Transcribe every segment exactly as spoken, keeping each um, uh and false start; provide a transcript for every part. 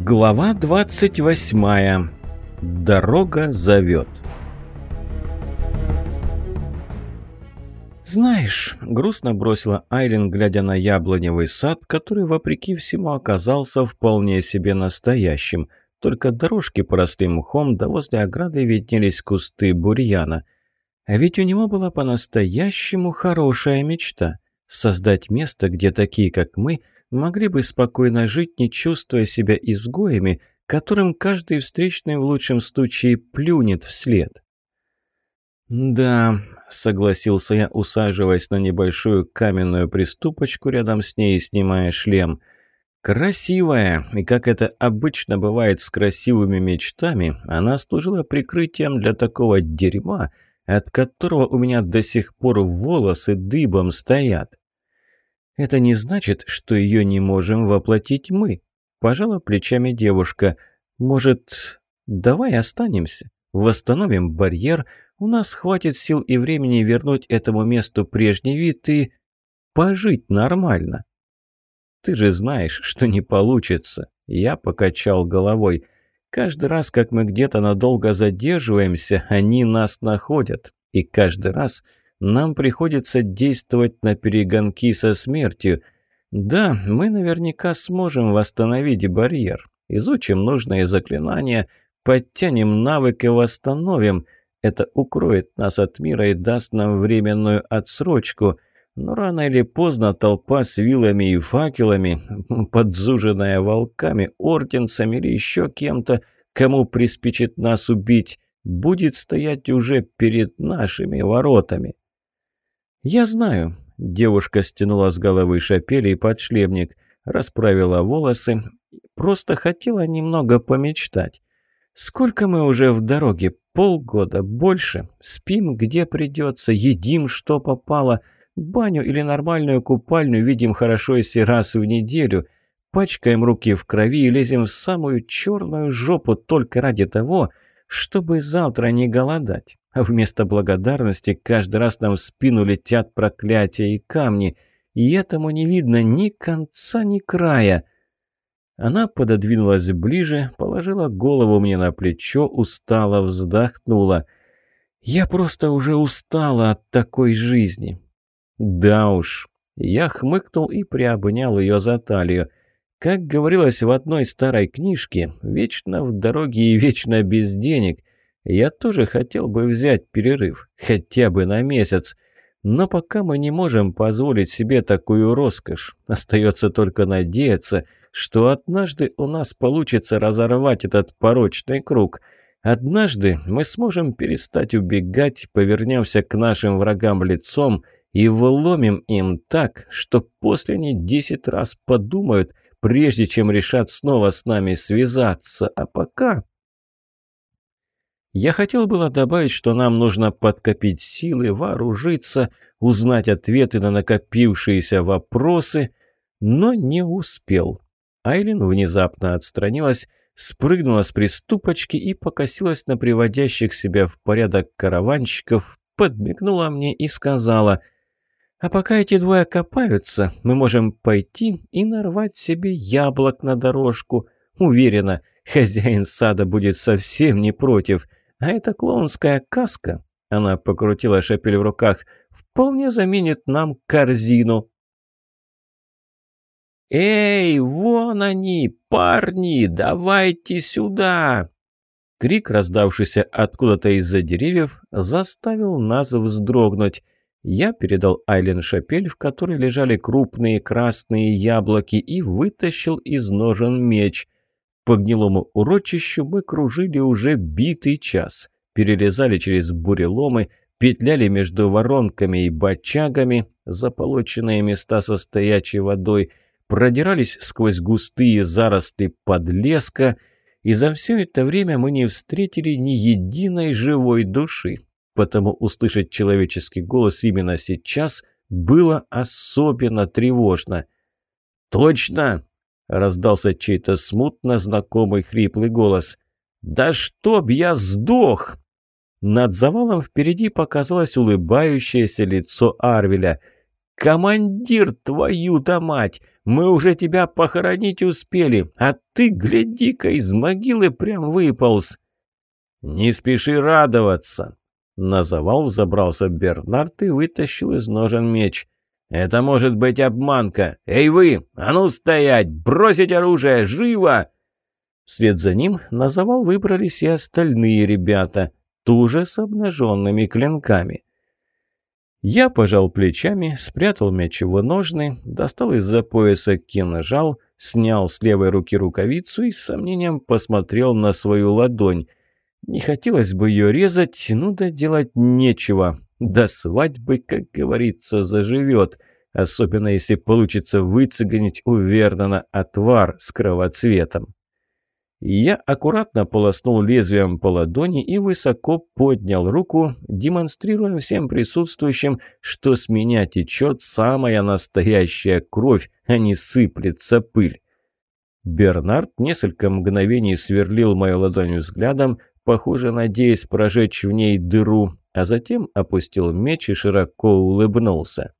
Глава двадцать восьмая. Дорога зовет. «Знаешь», — грустно бросила Айлин, глядя на яблоневый сад, который, вопреки всему, оказался вполне себе настоящим. Только дорожки поросли мхом, да возле ограды виднелись кусты бурьяна. А ведь у него была по-настоящему хорошая мечта — создать место, где такие, как мы, могли бы спокойно жить, не чувствуя себя изгоями, которым каждый встречный в лучшем случае плюнет вслед. «Да», — согласился я, усаживаясь на небольшую каменную приступочку рядом с ней и снимая шлем. «Красивая, и как это обычно бывает с красивыми мечтами, она служила прикрытием для такого дерьма, от которого у меня до сих пор волосы дыбом стоят». «Это не значит, что ее не можем воплотить мы», – пожала плечами девушка. «Может, давай останемся, восстановим барьер, у нас хватит сил и времени вернуть этому месту прежний вид и пожить нормально». «Ты же знаешь, что не получится», – я покачал головой. «Каждый раз, как мы где-то надолго задерживаемся, они нас находят, и каждый раз нам приходится действовать на перегонки со смертью. Да, мы наверняка сможем восстановить барьер. Изучим нужные заклинания, подтянем навык и восстановим. Это укроет нас от мира и даст нам временную отсрочку. Но рано или поздно толпа с вилами и факелами, подзуженная волками, орденцами или еще кем-то, кому приспичит нас убить, будет стоять уже перед нашими воротами». «Я знаю», – девушка стянула с головы шапели и подшлемник, расправила волосы, просто хотела немного помечтать. «Сколько мы уже в дороге? Полгода? Больше? Спим, где придется, едим, что попало, баню или нормальную купальню видим хорошо, если раз в неделю, пачкаем руки в крови и лезем в самую черную жопу только ради того, чтобы завтра не голодать. А вместо благодарности каждый раз нам в спину летят проклятия и камни, и этому не видно ни конца, ни края». Она пододвинулась ближе, положила голову мне на плечо, устало вздохнула. «Я просто уже устала от такой жизни». «Да уж». Я хмыкнул и приобнял ее за талию. Как говорилось в одной старой книжке, вечно в дороге и вечно без денег. Я тоже хотел бы взять перерыв, хотя бы на месяц. Но пока мы не можем позволить себе такую роскошь. Остается только надеяться, что однажды у нас получится разорвать этот порочный круг. Однажды мы сможем перестать убегать, повернемся к нашим врагам лицом и вломим им так, что после они десять раз подумают, прежде чем решат снова с нами связаться. А пока... Я хотел было добавить, что нам нужно подкопить силы, вооружиться, узнать ответы на накопившиеся вопросы, но не успел. Айлин внезапно отстранилась, спрыгнула с приступочки и покосилась на приводящих себя в порядок караванщиков, подмигнула мне и сказала: «А пока эти двое копаются, мы можем пойти и нарвать себе яблок на дорожку. Уверена, хозяин сада будет совсем не против. А эта клоунская каска», — она покрутила шапель в руках, — «вполне заменит нам корзину». «Эй, вон они, парни, давайте сюда!» Крик, раздавшийся откуда-то из-за деревьев, заставил нас вздрогнуть. Я передал Айлен шапель, в которой лежали крупные красные яблоки, и вытащил из ножен меч. По гнилому урочищу мы кружили уже битый час, перелезали через буреломы, петляли между воронками и бочагами, заполоченные места со стоячей водой, продирались сквозь густые заросли подлеска, и за все это время мы не встретили ни единой живой души. Потому услышать человеческий голос именно сейчас было особенно тревожно. «Точно!» — раздался чей-то смутно знакомый хриплый голос. «Да чтоб я сдох!» Над завалом впереди показалось улыбающееся лицо Арвеля. «Командир, твою-то мать! Мы уже тебя похоронить успели, а ты, гляди-ка, из могилы прям выполз!» «Не спеши радоваться!» На завал взобрался Бернард и вытащил из ножен меч. «Это может быть обманка! Эй вы! А ну стоять! Бросить оружие! Живо!» Вслед за ним на завал выбрались и остальные ребята, тоже с обнаженными клинками. Я пожал плечами, спрятал меч в ножны, достал из-за пояса кинжал, снял с левой руки рукавицу и с сомнением посмотрел на свою ладонь. Не хотелось бы ее резать, ну да делать нечего. До свадьбы, как говорится, заживет, особенно если получится выцегонить у Вернона отвар с кровоцветом. Я аккуратно полоснул лезвием по ладони и высоко поднял руку, демонстрируя всем присутствующим, что с меня течет самая настоящая кровь, а не сыплется пыль. Бернард несколько мгновений сверлил мою ладонь взглядом, похоже, надеясь прожечь в ней дыру, а затем опустил меч и широко улыбнулся.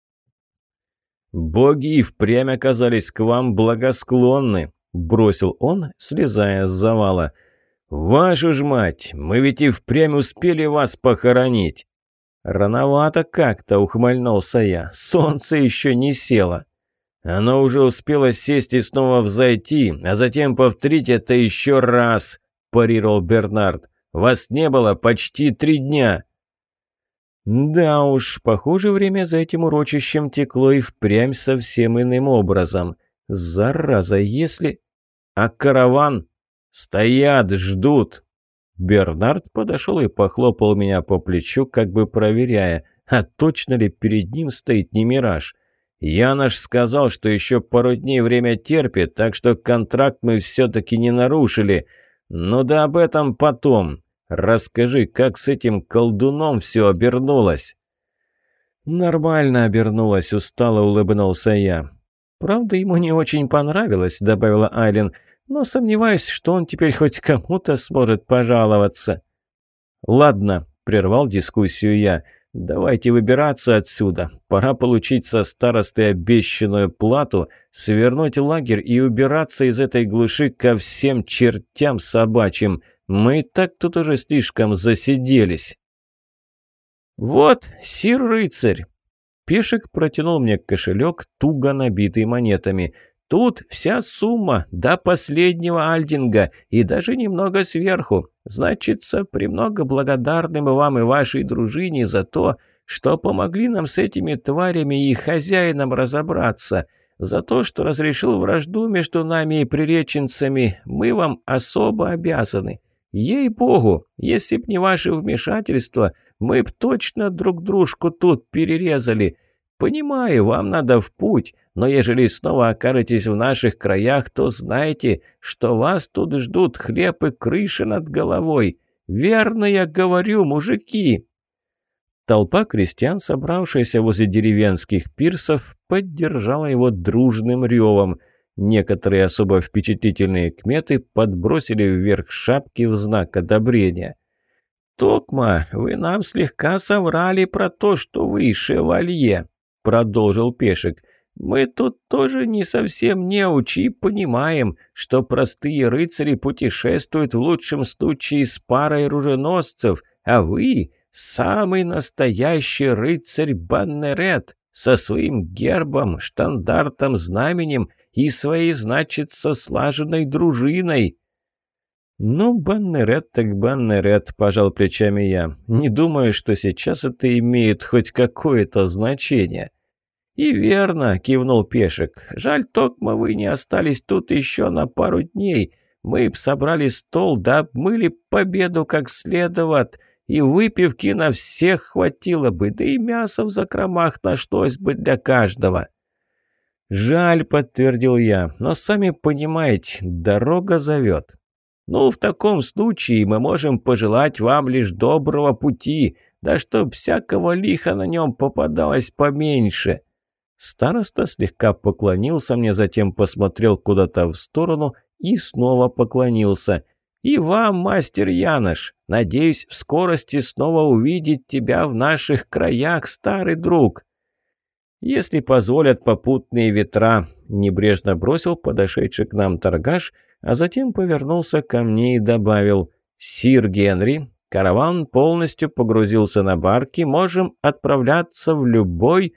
«Боги и впрямь оказались к вам благосклонны», — бросил он, слезая с завала. «Вашу ж мать, мы ведь и впрямь успели вас похоронить!» «Рановато как-то», — ухмыльнулся я, — «солнце еще не село». «Оно уже успело сесть и снова взойти, а затем повторить это еще раз», — парировал Бернард. «Вас не было почти три дня». Да уж, похоже, время за этим урочищем текло и впрямь совсем иным образом. Зараза, если... А караван? Стоят, ждут. Бернард подошел и похлопал меня по плечу, как бы проверяя, а точно ли перед ним стоит не мираж. Янош сказал, что еще пару дней время терпит, так что контракт мы все-таки не нарушили. Ну да об этом потом. Расскажи, как с этим колдуном все обернулось?» «Нормально обернулось», — устало улыбнулся я. «Правда, ему не очень понравилось», — добавила Айлин, «но сомневаюсь, что он теперь хоть кому-то сможет пожаловаться». «Ладно», — прервал дискуссию я, — «давайте выбираться отсюда. Пора получить со старостой обещанную плату, свернуть лагерь и убираться из этой глуши ко всем чертям собачьим. Мы и так тут уже слишком засиделись». «Вот, сир-рыцарь!» Пешек протянул мне кошелек, туго набитый монетами. «Тут вся сумма, до последнего альдинга, и даже немного сверху. Значится, премного благодарны мы вам и вашей дружине за то, что помогли нам с этими тварями и хозяином разобраться. За то, что разрешил вражду между нами и приреченцами, мы вам особо обязаны. Ей-богу, если б не ваше вмешательство, мы б точно друг дружку тут перерезали. Понимаю, вам надо в путь, но ежели снова окажетесь в наших краях, то знайте, что вас тут ждут хлеб и крыша над головой. Верно я говорю, мужики!» Толпа крестьян, собравшаяся возле деревенских пирсов, поддержала его дружным ревом. Некоторые особо впечатлительные кметы подбросили вверх шапки в знак одобрения. «Токма, вы нам слегка соврали про то, что вы шевалье», — продолжил Пешек. «Мы тут тоже не совсем неучи и понимаем, что простые рыцари путешествуют в лучшем случае с парой руженосцев, а вы — самый настоящий рыцарь Баннерет со своим гербом, штандартом, знаменем и своей, значится, слаженной дружиной». «Ну, Баннерет так Баннерет», — пожал плечами я. «Не думаю, что сейчас это имеет хоть какое-то значение». «И верно», — кивнул Пешек. «Жаль, токмо вы не остались тут еще на пару дней. Мы б собрали стол, да обмыли победу как следует, и выпивки на всех хватило бы, да и мясо в закромах нашлось бы для каждого». «Жаль», — подтвердил я, — «но сами понимаете, дорога зовет». «Ну, в таком случае мы можем пожелать вам лишь доброго пути, да чтоб всякого лиха на нем попадалось поменьше». Староста слегка поклонился мне, затем посмотрел куда-то в сторону и снова поклонился. «И вам, мастер Янош, надеюсь в скорости снова увидеть тебя в наших краях, старый друг». если позволят попутные ветра», – небрежно бросил подошедший к нам торгаш, а затем повернулся ко мне и добавил: «Сир Генри, караван полностью погрузился на барки, можем отправляться в любой...»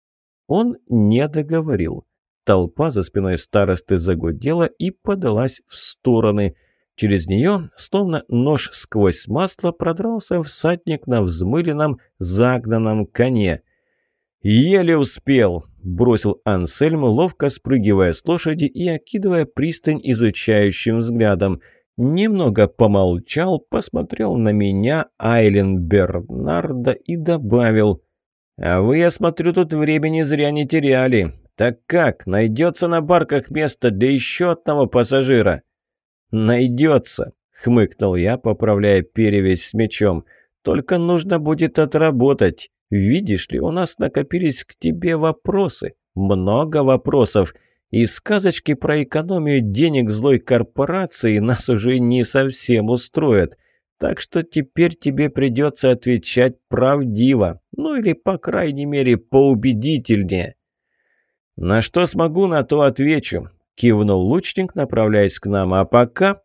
Он не договорил. Толпа за спиной старосты загудела и подалась в стороны. Через нее, словно нож сквозь масло, продрался всадник на взмыленном, загнанном коне. «Еле успел!» – бросил Ансельм, ловко спрыгивая с лошади и окидывая пристань изучающим взглядом. Немного помолчал, посмотрел на меня, Айлен Бернарда, и добавил: «А вы, я смотрю, тут времени зря не теряли. Так как, найдется на барках место для еще одного пассажира?» «Найдется», — хмыкнул я, поправляя перевязь с мечом. «Только нужно будет отработать. Видишь ли, у нас накопились к тебе вопросы. Много вопросов. И сказочки про экономию денег злой корпорации нас уже не совсем устроят. Так что теперь тебе придется отвечать правдиво. Ну или, по крайней мере, поубедительнее». «На что смогу, на то отвечу», — кивнул лучник, направляясь к нам. «А пока...»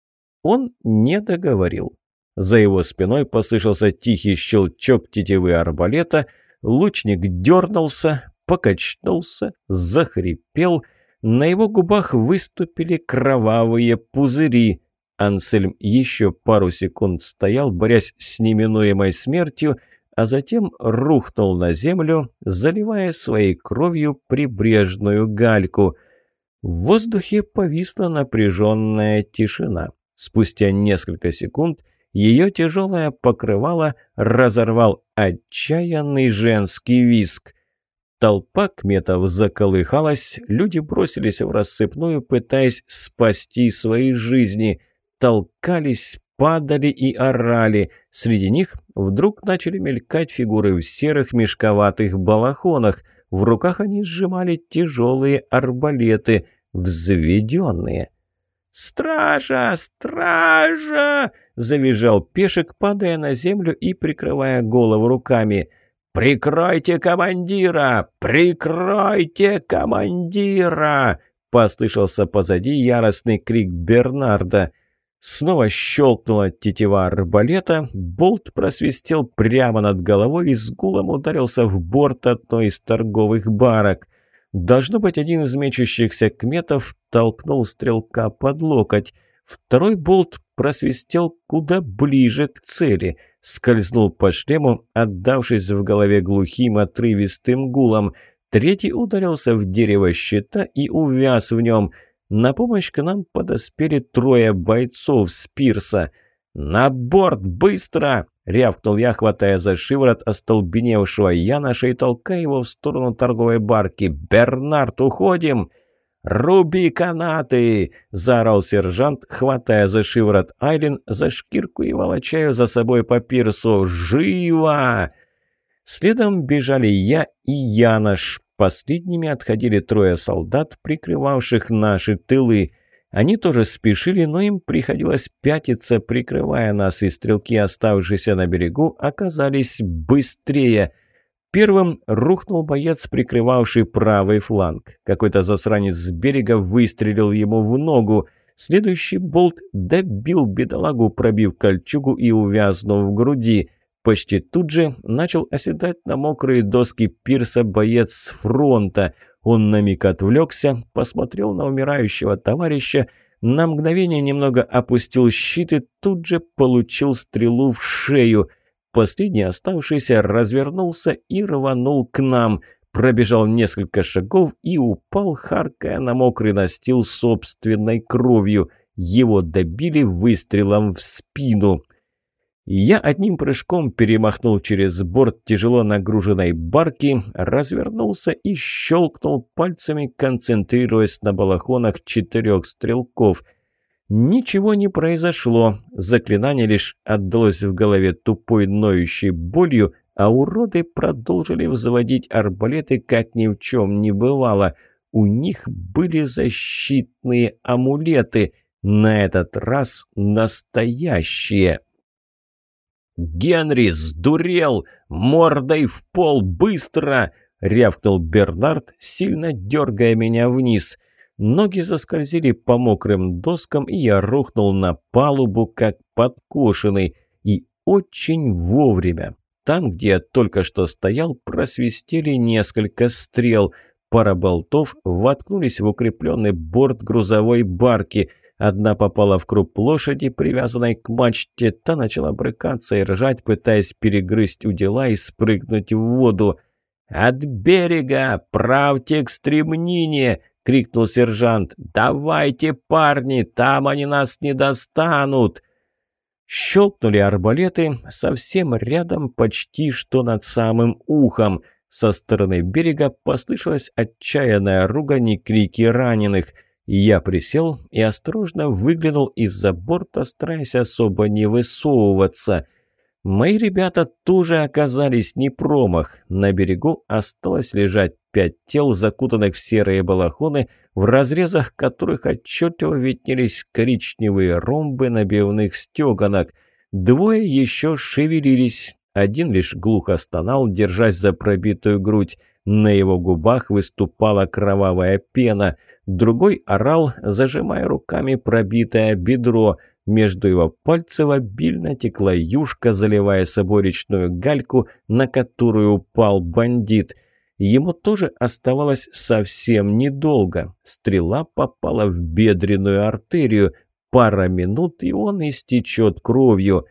Он не договорил. За его спиной послышался тихий щелчок тетивы арбалета. Лучник дернулся, покачнулся, захрипел. На его губах выступили кровавые пузыри. Ансельм еще пару секунд стоял, борясь с неминуемой смертью, а затем рухнул на землю, заливая своей кровью прибрежную гальку. В воздухе повисла напряженная тишина. Спустя несколько секунд ее тяжелое покрывало разорвал отчаянный женский визг. Толпа кметов заколыхалась, люди бросились в рассыпную, пытаясь спасти свои жизни. Толкались, падали и орали. Среди них вдруг начали мелькать фигуры в серых мешковатых балахонах. В руках они сжимали тяжелые арбалеты, взведенные. «Стража! Стража!» – завизжал пешек, падая на землю и прикрывая голову руками. «Прикройте командира! Прикройте командира!» – послышался позади яростный крик Бернарда. Снова щелкнула тетива арбалета, болт просвистел прямо над головой и с гулом ударился в борт одной из торговых барок. Должно быть, один из мечущихся кметов толкнул стрелка под локоть. Второй болт просвистел куда ближе к цели, скользнул по шлему, отдавшись в голове глухим отрывистым гулом. Третий ударился в дерево щита и увяз в нем. На помощь к нам подоспели трое бойцов с пирса. «На борт, быстро!» — рявкнул я, хватая за шиворот остолбеневшего Яноша и толкая его в сторону торговой барки. «Бернард, уходим!» «Руби канаты!» — заорал сержант, хватая за шиворот Айлен, за шкирку и волочая за собой по пирсу. «Живо!» Следом бежали я и Янош. Последними отходили трое солдат, прикрывавших наши тылы. Они тоже спешили, но им приходилось пятиться, прикрывая нас, и стрелки, оставшиеся на берегу, оказались быстрее. Первым рухнул боец, прикрывавший правый фланг. Какой-то засранец с берега выстрелил ему в ногу. Следующий болт добил бедолагу, пробив кольчугу и увязнув в груди. Почти тут же начал оседать на мокрые доски пирса боец с фронта. Он на миг отвлекся, посмотрел на умирающего товарища, на мгновение немного опустил щит и тут же получил стрелу в шею. Последний оставшийся развернулся и рванул к нам. Пробежал несколько шагов и упал, харкая на мокрый настил собственной кровью. Его добили выстрелом в спину. Я одним прыжком перемахнул через борт тяжело нагруженной барки, развернулся и щелкнул пальцами, концентрируясь на балахонах четырех стрелков. Ничего не произошло, заклинание лишь отдалось в голове тупой ноющей болью, а уроды продолжили взводить арбалеты, как ни в чем не бывало. У них были защитные амулеты, на этот раз настоящие. «Генри, сдурел! Мордой в пол! Быстро!» — рявкнул Бернард, сильно дергая меня вниз. Ноги заскользили по мокрым доскам, и я рухнул на палубу, как подкошенный. И очень вовремя. Там, где я только что стоял, просвистели несколько стрел. Пара болтов воткнулись в укрепленный борт грузовой барки. Одна попала в круп лошади, привязанной к мачте. Та начала брыкаться и ржать, пытаясь перегрызть удила и спрыгнуть в воду. «От берега! Правьте к стремнине!» — крикнул сержант. «Давайте, парни, там они нас не достанут!» Щелкнули арбалеты совсем рядом, почти что над самым ухом. Со стороны берега послышалась отчаянная ругань и крики раненых. Я присел и осторожно выглянул из-за борта, стараясь особо не высовываться. Мои ребята тоже оказались не промах. На берегу осталось лежать пять тел, закутанных в серые балахоны, в разрезах которых отчетливо виднелись коричневые ромбы набивных стеганок. Двое еще шевелились. Один лишь глухо стонал, держась за пробитую грудь. На его губах выступала кровавая пена. Другой орал, зажимая руками пробитое бедро. Между его пальцев обильно текла юшка, заливая собой речную гальку, на которую упал бандит. Ему тоже оставалось совсем недолго. Стрела попала в бедренную артерию. Пара минут, и он истечет кровью.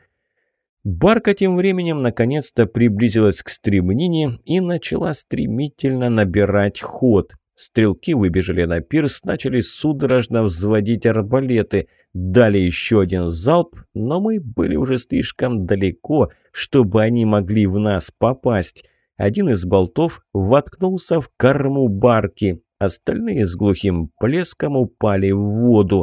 Барка тем временем наконец-то приблизилась к стремнине и начала стремительно набирать ход. Стрелки выбежали на пирс, начали судорожно взводить арбалеты. Дали еще один залп, но мы были уже слишком далеко, чтобы они могли в нас попасть. Один из болтов воткнулся в корму барки, остальные с глухим плеском упали в воду.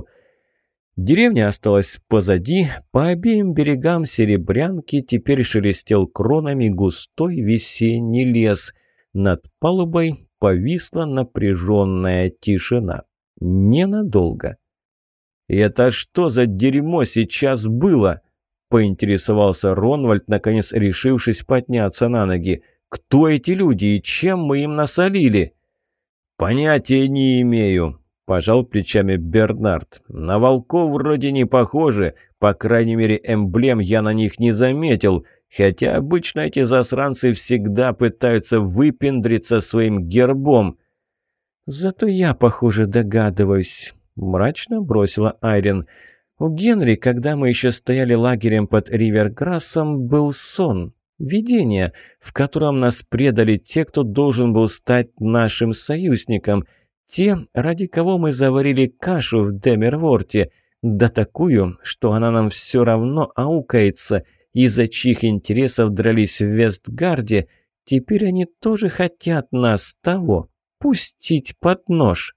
Деревня осталась позади, по обеим берегам Серебрянки теперь шелестел кронами густой весенний лес. Над палубой повисла напряженная тишина. Ненадолго. «Это что за дерьмо сейчас было?» — поинтересовался Ронвальд, наконец решившись подняться на ноги. «Кто эти люди и чем мы им насолили?» «Понятия не имею», — пожал плечами Бернард. «На волков вроде не похожи, по крайней мере эмблем я на них не заметил, хотя обычно эти засранцы всегда пытаются выпендриться своим гербом». «Зато я, похоже, догадываюсь», — мрачно бросила Айрин. «У Генри, когда мы еще стояли лагерем под Риверграссом, был сон, видение, в котором нас предали те, кто должен был стать нашим союзником, те, ради кого мы заварили кашу в Демерворте, да такую, что она нам все равно аукается, из-за чьих интересов дрались в Вестгарде, теперь они тоже хотят нас того пустить под нож».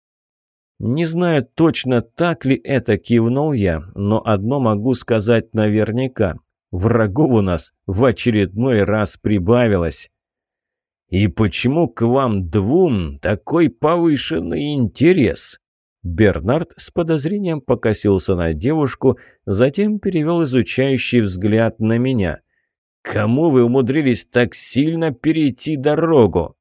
«Не знаю точно, так ли это», — кивнул я, «но одно могу сказать наверняка. Врагов у нас в очередной раз прибавилось». «И почему к вам двум такой повышенный интерес?» Бернард с подозрением покосился на девушку, затем перевел изучающий взгляд на меня. «Кому вы умудрились так сильно перейти дорогу?»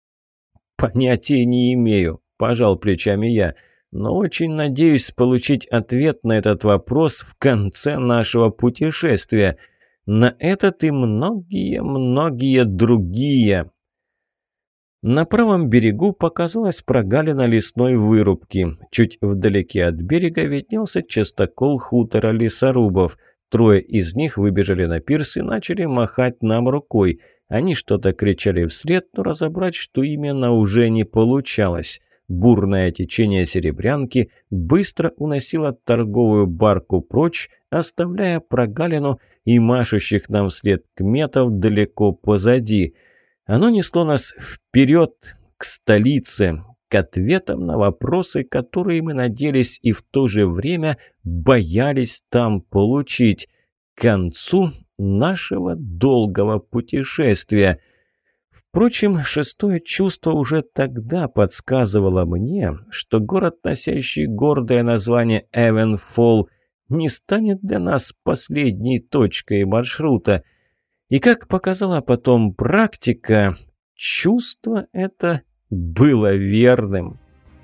«Понятия не имею», – пожал плечами я, «но очень надеюсь получить ответ на этот вопрос в конце нашего путешествия. На этот и многие-многие другие». На правом берегу показалась прогалина лесной вырубки. Чуть вдалеке от берега виднелся частокол хутора лесорубов. Трое из них выбежали на пирс и начали махать нам рукой. Они что-то кричали вслед, но разобрать, что именно, уже не получалось. Бурное течение Серебрянки быстро уносило торговую барку прочь, оставляя прогалину и машущих нам вслед кметов далеко позади. Оно несло нас вперед, к столице, к ответам на вопросы, которые мы надеялись и в то же время боялись там получить, к концу нашего долгого путешествия. Впрочем, шестое чувство уже тогда подсказывало мне, что город, носящий гордое название Эвенфолл, не станет для нас последней точкой маршрута. И как показала потом практика, чувство это было верным.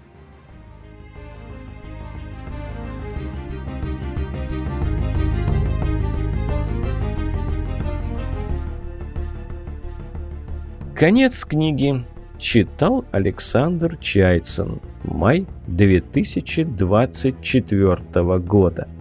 Конец книги. Читал Александр Чайцин. Май две тысячи двадцать четвёртого года.